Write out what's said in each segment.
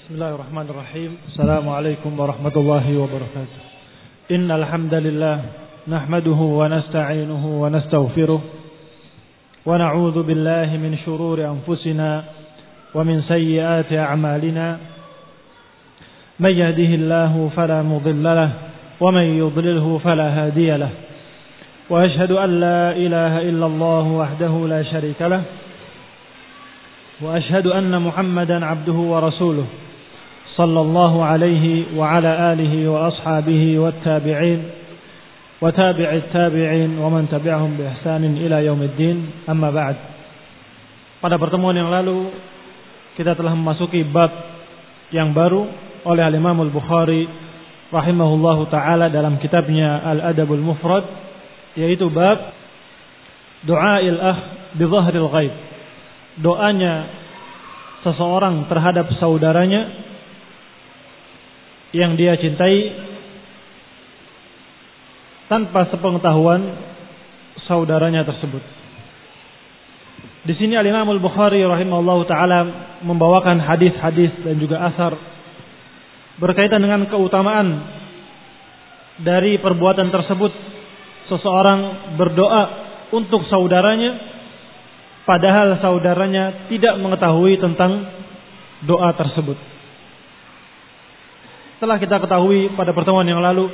Bismillahirrahmanirrahim. Assalamualaikum warahmatullahi wabarakatuh. Innal hamdalillah nahmaduhu wa nasta'inuhu wa nastaghfiruh wa na'udzu billahi min shururi anfusina wa min sayyiati a'malina. May yahdihillahu fala mudilla lahu wa may yudlilhu fala hadiya lahu. Wa ashhadu an la ilaha illallah wahdahu la syarika lahu wa ashhadu anna Muhammadan 'abduhu wa rasuluh. Sallallahu alaihi wa ala alihi wa ashabihi wa tabi'in wa tabi'it tabi'in wa man tabi'ahum bi ihsanin ila yaumiddin. Amma ba'd. Pada pertemuan yang lalu kita telah memasuki bab yang baru oleh Al-Imam Al-Bukhari rahimahullahu taala dalam kitabnya Al-Adabul Mufrad, yaitu bab du'ail akh bi dhahril ghaib. Doanya seseorang terhadap saudaranya yang dia cintai tanpa sepengetahuan saudaranya tersebut. Di sini Al-Imam Al-Bukhari rahimahullahu taala membawakan hadis-hadis dan juga asar berkaitan dengan keutamaan dari perbuatan tersebut. Seseorang berdoa untuk saudaranya padahal saudaranya tidak mengetahui tentang doa tersebut. Setelah kita ketahui pada pertemuan yang lalu,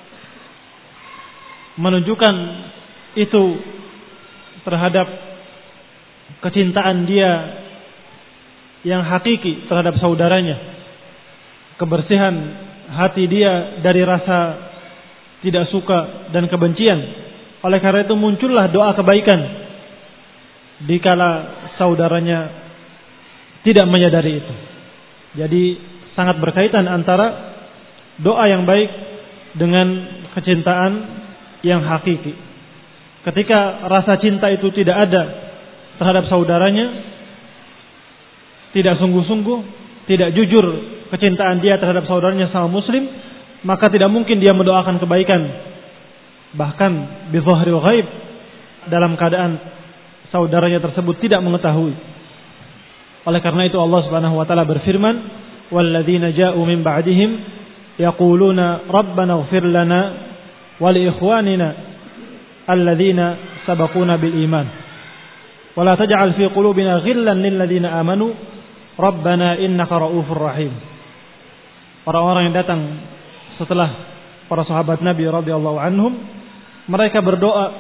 menunjukkan itu terhadap kecintaan dia yang hakiki terhadap saudaranya, kebersihan hati dia dari rasa tidak suka dan kebencian. Oleh karena itu muncullah doa kebaikan dikala saudaranya tidak menyadari itu. Jadi sangat berkaitan antara doa yang baik dengan kecintaan yang hakiki. Ketika rasa cinta itu tidak ada terhadap saudaranya, tidak sungguh-sungguh, tidak jujur kecintaan dia terhadap saudaranya sama muslim, maka tidak mungkin dia mendoakan kebaikan. Bahkan bi dhahril ghaib, dalam keadaan saudaranya tersebut tidak mengetahui. Oleh karena itu Allah Subhanahu wa taala berfirman, walladzina ja'u min ba'dihim yaquluna rabbana ighfir lana wa li ikhwanina alladzina sabaquna bil iman wa la taj'al fi qulubina ghillan lil ladzina amanu rabbana innaka raufur rahim. Orang-orang yang datang setelah para sahabat Nabi radhiyallahu anhum, mereka berdoa,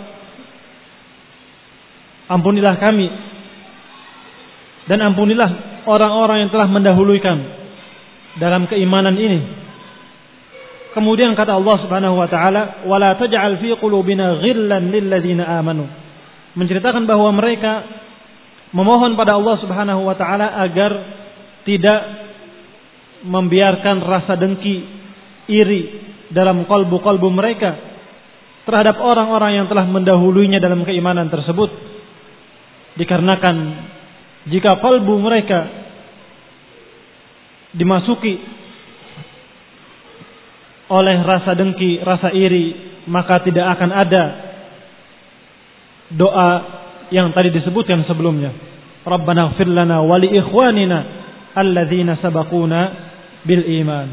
ampunilah kami dan ampunilah orang-orang yang telah mendahulukan dalam keimanan ini. Kemudian kata Allah Subhanahu wa taala, "Wala taj'al fi qulubina ghillan lil ladzina amanu." Menceritakan bahwa mereka memohon pada Allah Subhanahu wa taala agar tidak membiarkan rasa dengki, iri dalam kalbu-kalbu mereka terhadap orang-orang yang telah mendahulunya dalam keimanan tersebut. Dikarenakan jika kalbu mereka dimasuki oleh rasa dengki, rasa iri, maka tidak akan ada doa yang tadi disebutkan sebelumnya. Rabbana ighfir lana wa li ikhwanina alladzina sabaquna bil iman.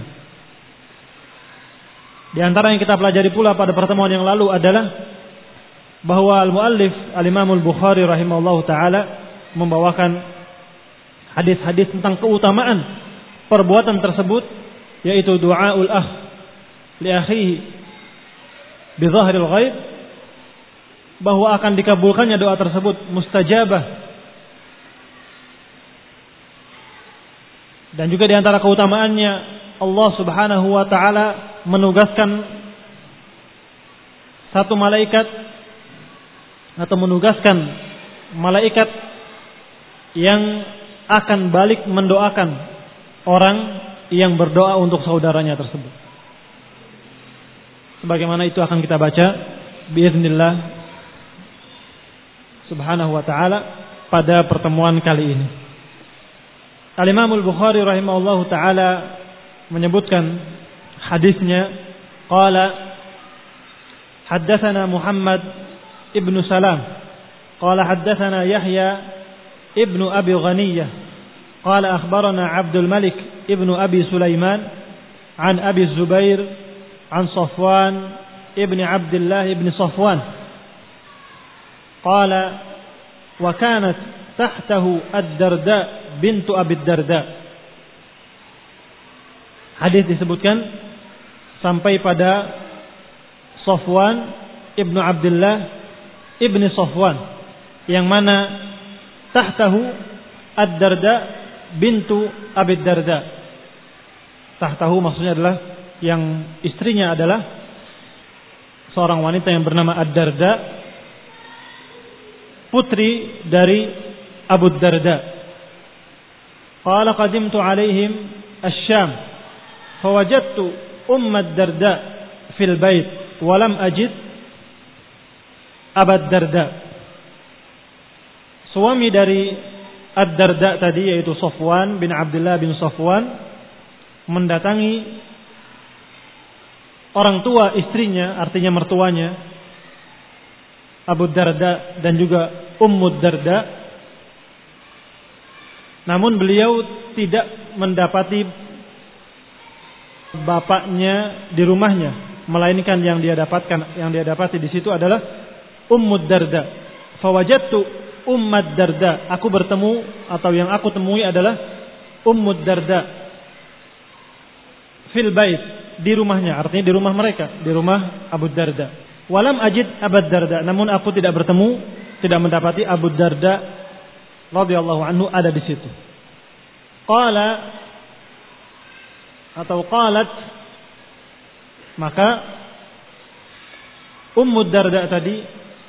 Di antara yang kita pelajari pula pada pertemuan yang lalu adalah bahwa al-muallif al-Imam Al-Bukhari rahimahullahu taala membawakan hadis-hadis tentang keutamaan perbuatan tersebut, yaitu du'aul akh li akhihi bi dhahril ghaib, bahwa akan dikabulkannya doa tersebut mustajabah. Dan juga di antara keutamaannya Allah Subhanahu wa taala menugaskan satu malaikat atau menugaskan malaikat yang akan balik mendoakan orang yang berdoa untuk saudaranya tersebut. Sebagaimana itu akan kita baca biiznillah Subhanahu wa taala pada pertemuan kali ini. Al-Imam Al-Bukhari rahimahullahu taala menyebutkan hadisnya, qala haddatsana Muhammad ibnu Salam qala haddatsana Yahya ibnu Abi Ghaniyah qala akhbarana Abdul Malik ibnu Abi Sulaiman an Abi Zubair an Safwan ibn Abdullah ibn Safwan qala wa kanat tahtahu Ad-Darda bintu Abi Darda. Hadis disebutkan sampai pada Safwan ibnu Abdullah ibni Safwan, yang mana tahtahu Ad-Darda bintu Abi Darda. Tahtahu maksudnya adalah yang istrinya adalah seorang wanita yang bernama Ad-Darda, putri dari Abu Darda. Qala qadimtu alaihim asy-Syam fawajadtu Ad-Darda fil bait wa lam ajid Abu Darda. Suami dari Ad-Darda tadi yaitu Safwan bin Abdullah bin Safwan mendatangi orang tua istrinya, artinya mertuanya Abu Darda dan juga Ummu Darda. Namun beliau tidak mendapati bapaknya di rumahnya, melainkan yang dia dapati di situ adalah Ummu Darda. Fawajadtu Ummu Darda, aku bertemu atau yang aku temui adalah Ummu Darda fil bait, di rumahnya, artinya di rumah mereka, di rumah Abu Darda. Walam ajid Abu Darda, namun aku tidak mendapati Abu Darda radhiyallahu anhu ada di situ. Qala atau qalat, maka Ummu Darda tadi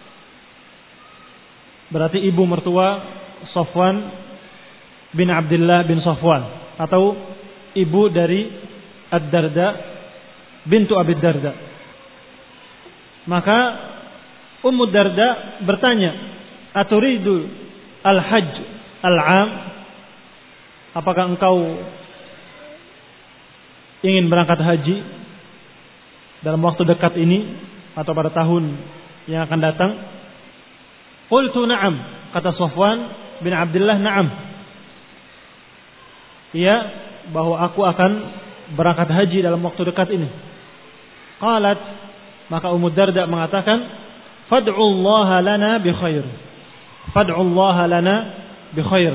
berarti ibu mertua Safwan bin Abdullah bin Safwan, atau ibu dari Ad-Darda bintu Abi Darda. Maka Ummu Darda bertanya, aturidu al-hajj al-am, apakah engkau ingin berangkat haji dalam waktu dekat ini atau pada tahun yang akan datang? Qultu na'am, kata Safwan bin Abdullah, na'am, iya, bahwa aku akan berangkat haji dalam waktu dekat ini. Qalat, maka Ummu Darda mengatakan, fad'ullaha lana bi khair, fad'ullaha lana bi khair,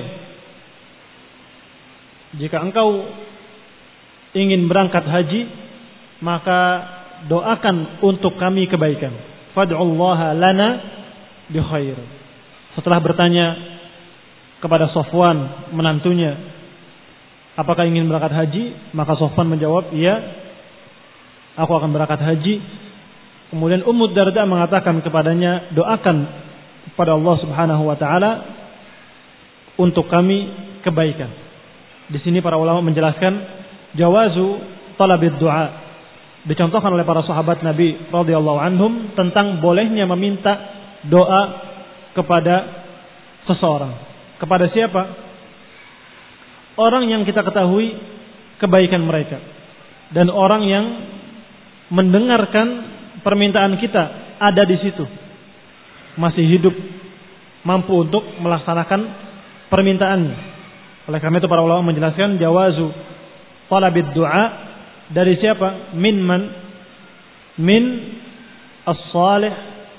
jika engkau ingin berangkat haji maka doakan untuk kami kebaikan. Fad'ullaha lana bi khair. Setelah bertanya kepada Safwan menantunya, apakah ingin berangkat haji, maka Safwan menjawab, iya, aku akan berangkat haji. Kemudian Ummu Darda mengatakan kepadanya, doakan kepada Allah Subhanahu wa taala untuk kami kebaikan. Di sini para ulama menjelaskan jawazu talabid du'a, dicontohkan oleh para sahabat Nabi radhiyallahu anhum tentang bolehnya meminta doa kepada seseorang. Kepada siapa? Orang yang kita ketahui kebaikan mereka dan orang yang mendengarkan permintaan kita ada di situ, masih hidup, mampu untuk melaksanakan permintaannya. Oleh karena itu para ulama menjelaskan jawazu talabid du'a dari siapa? Min as-salih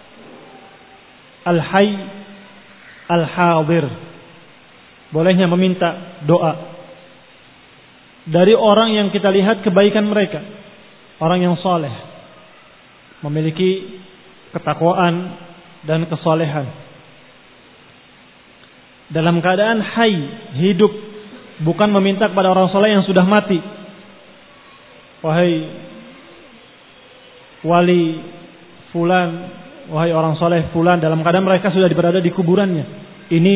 al-hayy al-hadir. Bolehnya meminta doa dari orang yang kita lihat kebaikan mereka, orang yang saleh, memiliki ketakwaan dan kesalehan, dalam keadaan hayy, hidup, bukan meminta kepada orang saleh yang sudah mati. Wahai wali fulan, wahai orang saleh fulan, dalam keadaan mereka sudah berada di kuburannya. Ini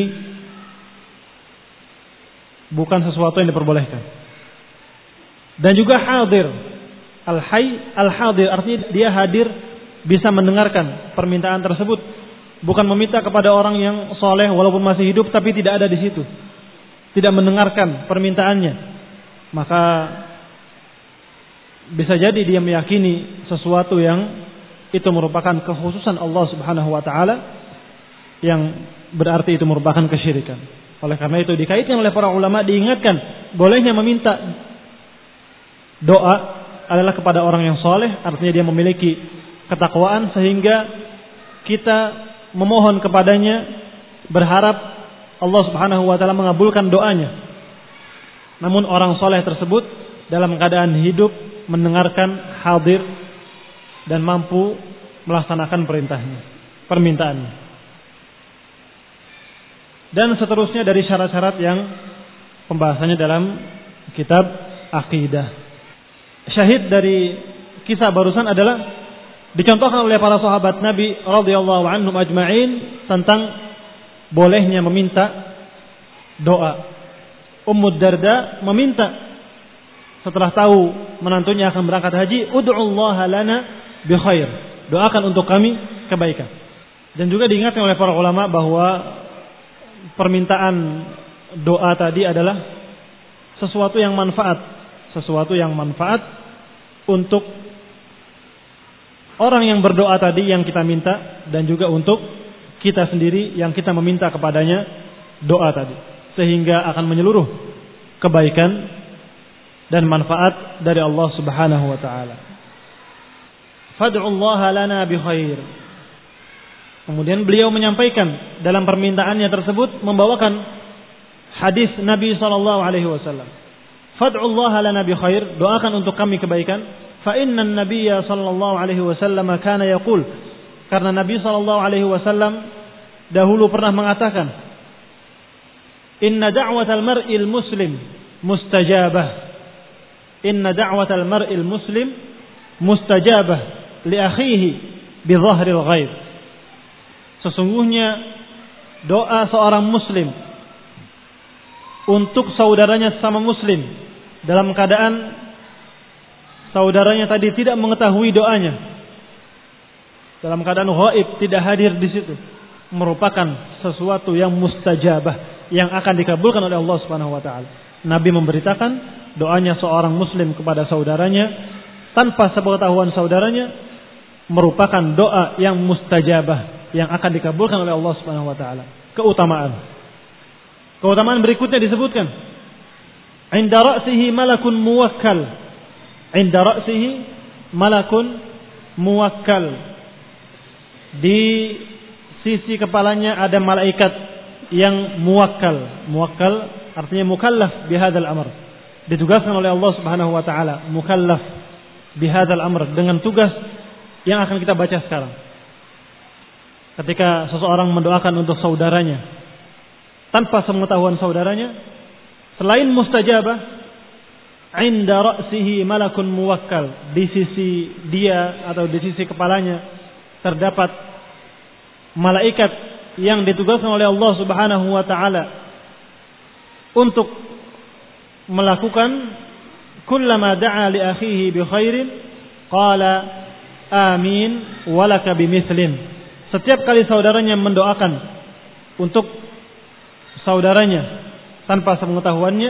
bukan sesuatu yang diperbolehkan. Dan juga hadir, al-hayy al-hadir, artinya dia hadir, bisa mendengarkan permintaan tersebut, bukan meminta kepada orang yang soleh walaupun masih hidup tapi tidak ada di situ, tidak mendengarkan permintaannya. Maka bisa jadi dia meyakini sesuatu yang itu merupakan kekhususan Allah Subhanahu wa taala, yang berarti itu merupakan kesyirikan. Oleh karena itu dikaitkan oleh para ulama, diingatkan bolehnya meminta doa adalah kepada orang yang soleh, artinya dia memiliki ketakwaan sehingga kita memohon kepadanya, berharap Allah Subhanahu wa taala mengabulkan doanya. Namun orang soleh tersebut dalam keadaan hidup, mendengarkan, hadir, dan mampu melaksanakan permintaannya. Dan seterusnya dari syarat-syarat yang pembahasannya dalam kitab Aqidah. Syahid dari kisah barusan adalah dicontohkan oleh para sahabat Nabi radhiyallahu anhum ajma'in tentang bolehnya meminta doa. Ummu Darda meminta setelah tahu menantunya akan berangkat haji, ud'ullaha lana bi khair. Doakan untuk kami kebaikan. Dan juga diingatkan oleh para ulama bahwa permintaan doa tadi adalah sesuatu yang manfaat untuk orang yang berdoa tadi yang kita minta, dan juga untuk kita sendiri yang kita meminta kepadanya doa tadi, sehingga akan menyeluruh kebaikan dan manfaat dari Allah Subhanahu wa taala. Fad'ullaha lana bi khair. Kemudian beliau menyampaikan dalam permintaannya tersebut membawakan hadis Nabi sallallahu alaihi wasallam. Fad'ullaha lana bi khair, doakan untuk kami kebaikan. Fa inna an-nabiyya sallallahu alaihi wasallam kana yaqul, karena Nabi sallallahu alaihi wasallam dahulu pernah mengatakan, inna da'watal mar'il muslim mustajabah. Inna da'watal mar'il muslim mustajabah li akhihi bi dhahril ghaib. Sesungguhnya doa seorang muslim untuk saudaranya sesama muslim dalam keadaan saudaranya tadi tidak mengetahui doanya, dalam keadaan ghaib, tidak hadir di situ, merupakan sesuatu yang mustajabah, yang akan dikabulkan oleh Allah Subhanahu wa taala. Nabi memberitakan doanya seorang muslim kepada saudaranya tanpa sepengetahuan saudaranya merupakan doa yang mustajabah, yang akan dikabulkan oleh Allah Subhanahu wa taala. Keutamaan berikutnya disebutkan, inda ra'sihi malakun muwakkal. Inda ra'sihi malakun muwakkal. Di sisi kepalanya ada malaikat yang muwakkal. Muwakkal artinya mukallaf bihadzal amr. Ditugaskan oleh Allah Subhanahu wa taala, mukallaf bihadzal amr, dengan tugas yang akan kita baca sekarang. Ketika seseorang mendoakan untuk saudaranya tanpa sepengetahuan saudaranya, selain mustajabah, inda ra'sihi malakun muwakkal, di sisi dia atau di sisi kepalanya terdapat malaikat yang ditugaskan oleh Allah Subhanahu wa taala untuk melakukan kullama da'a li akhihi bi khairin qala amin walaka bimithlin. Setiap kali saudaranya mendoakan untuk saudaranya tanpa sepengetahuannya,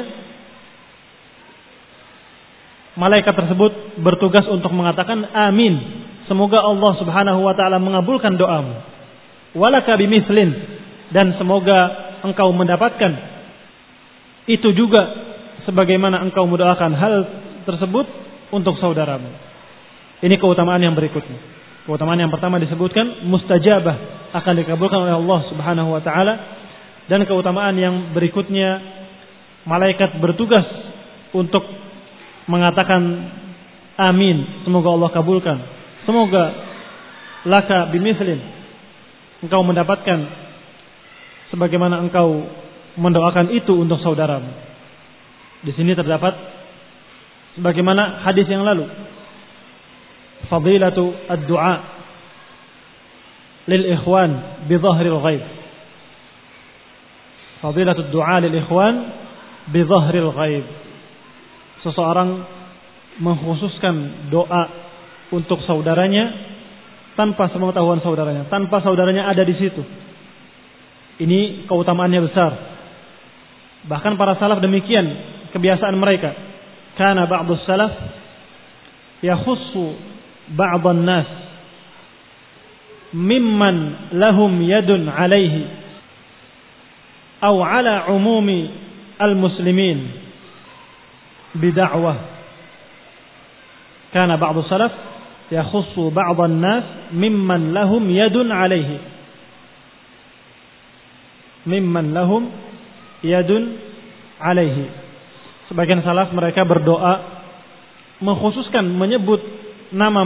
malaikat tersebut bertugas untuk mengatakan amin, semoga Allah Subhanahu wa taala mengabulkan doamu. Walaka bimithlin, dan semoga engkau mendapatkan itu juga sebagaimana engkau mendoakan hal tersebut untuk saudaramu. Ini keutamaan yang berikutnya. Keutamaan yang pertama disebutkan mustajabah, akan dikabulkan oleh Allah Subhanahu wa taala. Dan keutamaan yang berikutnya, malaikat bertugas untuk mengatakan amin, semoga Allah kabulkan. Semoga laka bimithlin, engkau mendapatkan sebagaimana engkau mendoakan itu untuk saudaramu. Di sini terdapat sebagaimana hadis yang lalu, fadilatu ad-du'a lil ikhwan bi dhahril ghaib. Fadilatu ad-du'a lil ikhwan bi dhahril ghaib. Seseorang mengkhususkan doa untuk saudaranya tanpa sepengetahuan saudaranya, tanpa saudaranya ada di situ. Ini keutamaannya besar. Bahkan para salaf demikian kebiasaan mereka. Kana ba'dus salaf yakhussu ba'dhan nas mimman lahum yadun alaihi aw ala umumi al-muslimin bid'awah. Kana ba'd salaf yakhussu ba'd an-nas mimman lahum yadun 'alaihi. Mimman lahum yadun 'alaihi. Sebagian salaf mereka berdoa mengkhususkan, menyebut nama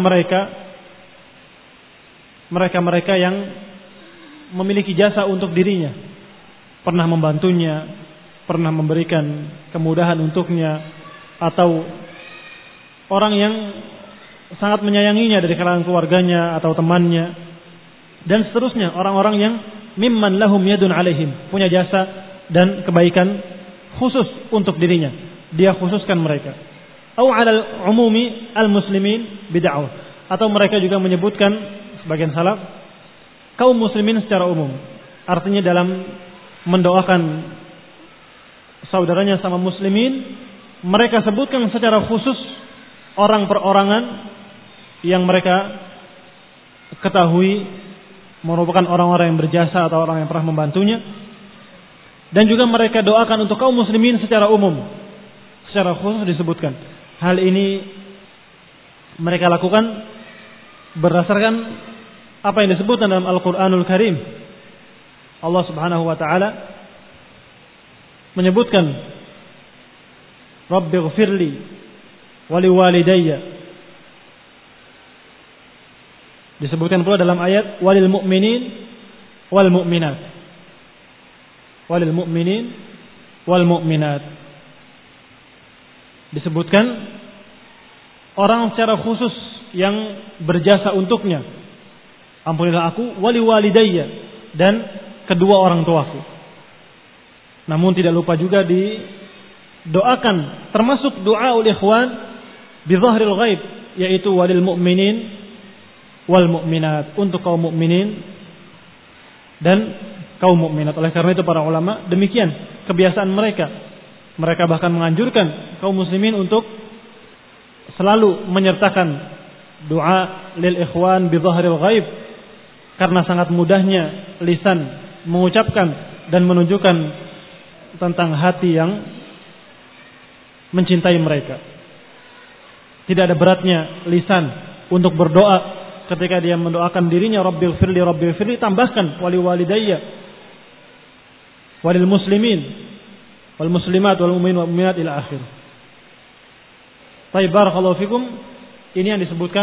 mereka yang memiliki jasa untuk dirinya, pernah membantunya, pernah memberikan kemudahan untuknya, atau orang yang sangat menyayanginya dari kalangan keluarganya atau temannya, dan seterusnya, orang-orang yang mimman lahum yadun alaihim, punya jasa dan kebaikan khusus untuk dirinya, dia khususkan mereka. Au 'ala umumi al-muslimin bid'ah, atau mereka juga menyebutkan, sebagian salaf, kaum muslimin secara umum. Artinya dalam mendoakan saudaranya sama muslimin, mereka sebutkan secara khusus orang perorangan yang mereka ketahui merupakan orang-orang yang berjasa atau orang yang pernah membantunya. Dan juga mereka doakan untuk kaum muslimin secara umum, secara khusus disebutkan. Hal ini mereka lakukan berdasarkan apa yang disebutkan dalam Al-Quranul Karim. Allah Subhanahu wa ta'ala menyebutkan, Rabbighfirli wali walidayya. Disebutkan pula dalam ayat walil mu'minin wal mu'minat. Walil mu'minin wal mu'minat. Disebutkan orang secara khusus yang berjasa untuknya. Ampunilah aku wali walidayya, dan kedua orang tuaku. Namun tidak lupa juga didoakan, termasuk doa ul ikhwan bi dhahril ghaib, yaitu walil mu'minin wal mu'minat, untuk kaum mukminin dan kaum mukminat. Oleh karena itu para ulama demikian kebiasaan mereka. Mereka bahkan menganjurkan kaum muslimin untuk selalu menyertakan doa lil ikhwan bi dhahril ghaib, karena sangat mudahnya lisan mengucapkan dan menunjukkan tentang hati yang mencintai mereka. Tidak ada beratnya lisan untuk berdoa ketika dia mendoakan dirinya, Rabbighfirli, tambahkan wali walidayya, walil muslimin wal muslimat wal mu'minin wal mu'minat ila akhir. Baik, barakallahu fikum. Ini yang disebutkan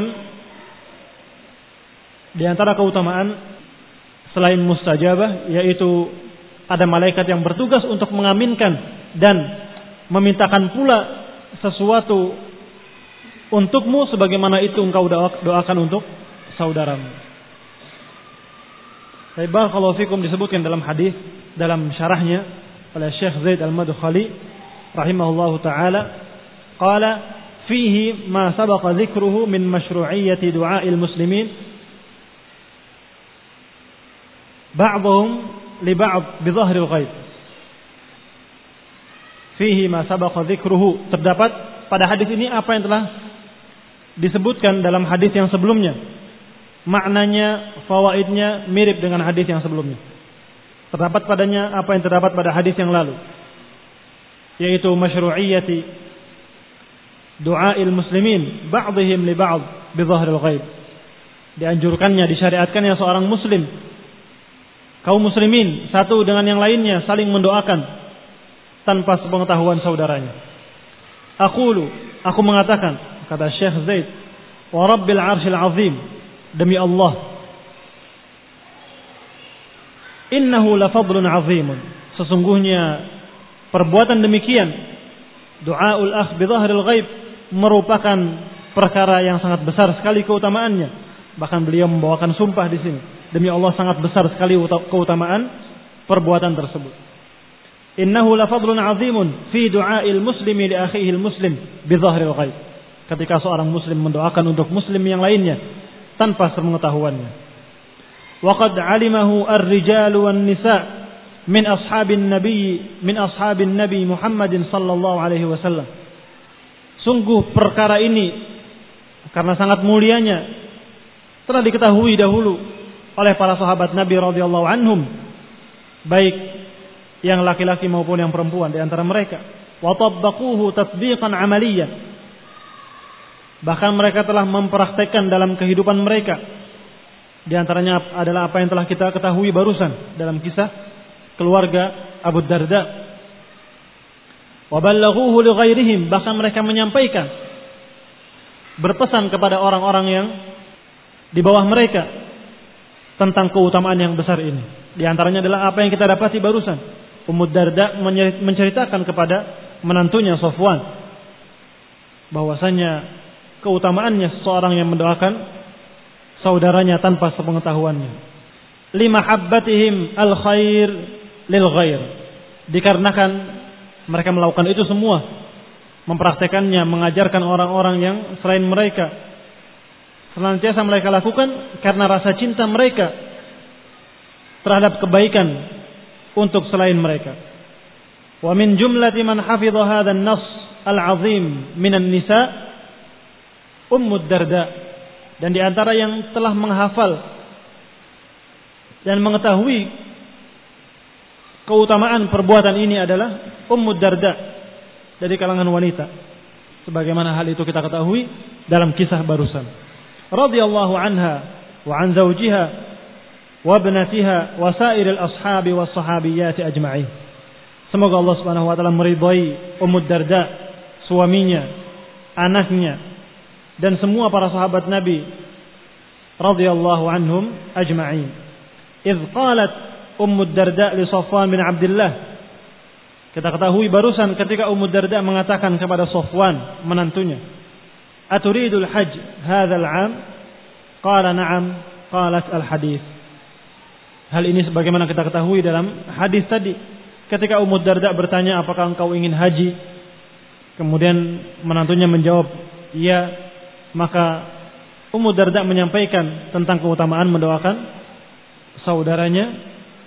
di antara keutamaan selain mustajabah, yaitu ada malaikat yang bertugas untuk mengaminkan dan memintakan pula sesuatu untukmu sebagaimana itu engkau doakan untuk saudaramu. Baik, barakallahu fikum, disebutkan dalam hadis, dalam syarahnya oleh Syekh Zaid Al-Madkhali rahimahullahu taala, qala fihi ma sabaqa dzikruhu min masyru'iyyati du'a'il muslimin ba'dhum li ba'd bi dhahril ghaib. Fihi ma sabaqa dzikruhu, terdapat pada hadis ini apa yang telah disebutkan dalam hadis yang sebelumnya. Maknanya, fawaidnya mirip dengan hadis yang sebelumnya. Terdapat padanya apa yang terdapat pada hadis yang lalu, yaitu masyru'iyyati du'a'il muslimin ba'dihim li ba'd bi dhahril ghaib. Dianjurkannya, disyariatkannya seorang muslim, kaum muslimin satu dengan yang lainnya saling mendoakan tanpa sepengetahuan saudaranya. Aku mengatakan, kata Syekh Zaid, wa rabbil arsyil azim, demi Allah, innahu la fadlun azimun, sesungguhnya perbuatan demikian, du'aul akh bi dhahril ghaib, merupakan perkara yang sangat besar sekali keutamaannya. Bahkan beliau membawakan sumpah di sini, demi Allah sangat besar sekali keutamaan perbuatan tersebut. Innahu la fadlun azimun fi du'ail muslimi li akhihi al-muslim bi dhahril ghaib, ketika seorang muslim mendoakan untuk muslim yang lainnya tanpa sepengetahuannya. Waqad alimahu ar-rijalu wan-nisa min ashabin nabi Muhammadin sallallahu alaihi wasallam. Sungguh perkara ini karena sangat mulianya telah diketahui dahulu oleh para sahabat Nabi radhiyallahu anhum, baik yang laki-laki maupun yang perempuan di antara mereka. Wa tabbaquhu tatbiqan 'amaliyan. Bahkan mereka telah mempraktekkan dalam kehidupan mereka. Di antaranya adalah apa yang telah kita ketahui barusan dalam kisah keluarga Abu Darda. Wa ballaghuhu li ghairihim, bahkan mereka menyampaikan, berpesan kepada orang-orang yang di bawah mereka tentang keutamaan yang besar ini. Di antaranya adalah apa yang kita dapati barusan. Ummu Darda menceritakan kepada menantunya Safwan bahwasanya keutamaannya seseorang yang mendoakan saudaranya tanpa sepengetahuannya. Limahabbatihim al-khair lil ghair. Dikarenakan mereka melakukan itu semua, mempraktekannya, mengajarkan orang-orang yang selain mereka. Senantiasa mereka lakukan karena rasa cinta mereka terhadap kebaikan untuk selain mereka. Wa min jumlati man hafidha hadha an-nass al-'azim minan nisa Ummu Darda, dan di antara yang telah menghafal dan mengetahui keutamaan perbuatan ini adalah Ummu Darda dari kalangan wanita, sebagaimana hal itu kita ketahui dalam kisah barusan. Radhiyallahu anha wa an zawjiha wa ibnatiha wa sairil ashabi was sahabiyat ajma'in. Semoga Allah Subhanahu wa taala meridhai Ummu Darda, suaminya, anaknya, dan semua para sahabat Nabi radhiyallahu anhum ajma'in. Idz qalat Ummu Darda li Safwan bin Abdullah. Kita ketahui barusan ketika Ummu Darda mengatakan kepada Safwan menantunya, "Aturidul hajj hadzal 'am?" Qala na'am, qalat al-hadits. Hal ini sebagaimana kita ketahui dalam hadis tadi. Ketika Ummu Darda bertanya, "Apakah engkau ingin haji?" Kemudian menantunya menjawab, "Iya." Maka Ummu Darda menyampaikan tentang keutamaan mendoakan saudaranya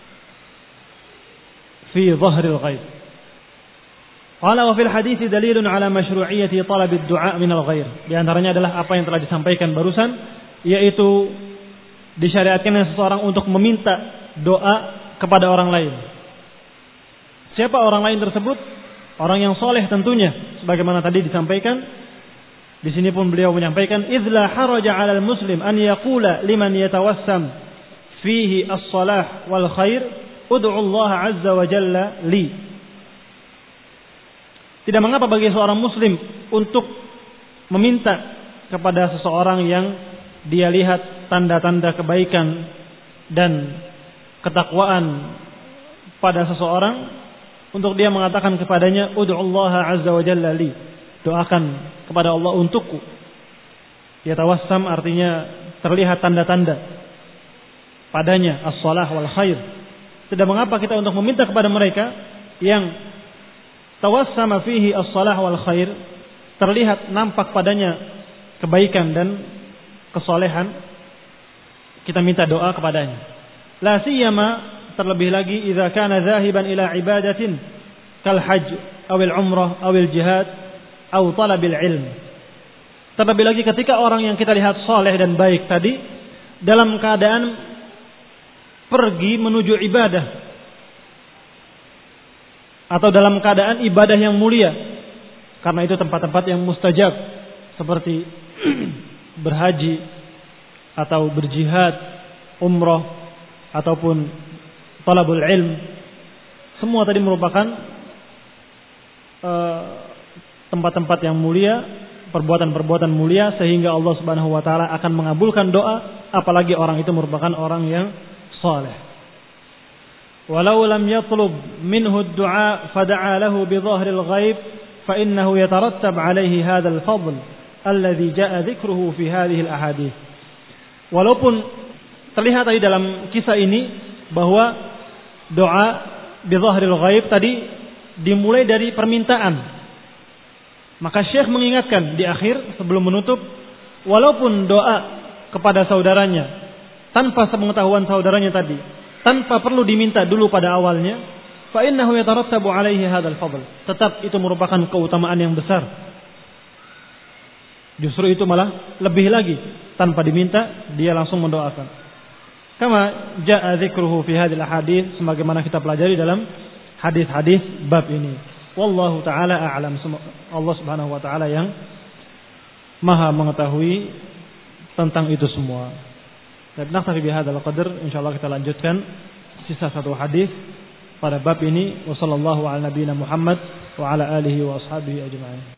fi dhahril ghaib. Qala wa fil hadits dalilun ala masyru'iyyati talab ad-du'a min al-ghair. Di antaranya adalah apa yang telah disampaikan barusan, yaitu disyariatkannya seseorang untuk meminta doa kepada orang lain. Siapa orang lain tersebut? Orang yang soleh tentunya, sebagaimana tadi disampaikan. Di sini pun beliau menyampaikan, "Idzla haraja 'alal muslim an yaqula liman yatawassam fihi as-salah wal khair, ud'u Allah 'azza wa jalla li." Tidak mengapa bagi seorang muslim untuk meminta kepada seseorang yang dia lihat tanda-tanda kebaikan dan ketakwaan pada seseorang, untuk dia mengatakan kepadanya, "Ud'u Allah 'azza wa jalla li." Doakan kepada Allah untukku. Yatawassam artinya terlihat tanda-tanda padanya as-salah wal khair. Tidak mengapa kita untuk meminta kepada mereka yang tawassama fihi as-salah wal khair, terlihat nampak padanya kebaikan dan kesolehan, kita minta doa kepadanya. La siyama, terlebih lagi idza kana zahiban ila ibadatin kal hajj aw al umrah aw al jihad atau talabil ilm. Terlebih lagi ketika orang yang kita lihat saleh dan baik tadi dalam keadaan pergi menuju ibadah atau dalam keadaan ibadah yang mulia, karena itu tempat-tempat yang mustajab seperti berhaji atau berjihad, umrah ataupun talabul ilm. Semua tadi merupakan tempat-tempat yang mulia, perbuatan-perbuatan mulia, sehingga Allah Subhanahu wa taala akan mengabulkan doa, apalagi orang itu merupakan orang yang saleh. Walau lam yatlub minhu ad-du'a fada'a lahu bi dhahril ghaib fa innahu yatarattab 'alaihi hadzal fadl alladhi ja'a dzikruhu fi hadhihi al-ahadits. Walaupun terlihat tadi dalam kisah ini bahwa doa bi dhahril ghaib tadi dimulai dari permintaan. Maka Syekh mengingatkan di akhir sebelum menutup, walaupun doa kepada saudaranya tanpa sepengetahuan saudaranya tadi, tanpa perlu diminta dulu pada awalnya, fa innahu yatarattabu 'alaihi hadzal fadl. Tetap itu merupakan keutamaan yang besar. Justru itu malah lebih lagi, tanpa diminta dia langsung mendoakan. Kama jaa dzikruhu fi hadhil ahadits, sebagaimana kita pelajari dalam hadis-hadis bab ini. Wallahu taala a'lam. Allah Subhanahu wa taala yang Maha mengetahui tentang itu semua. Dan naktafi bihadzal qadar, insyaallah kita lanjutkan sisa satu hadis pada bab ini. Wassallallahu ala nabiyina Muhammad wa ala alihi wa ashabihi ajma'in.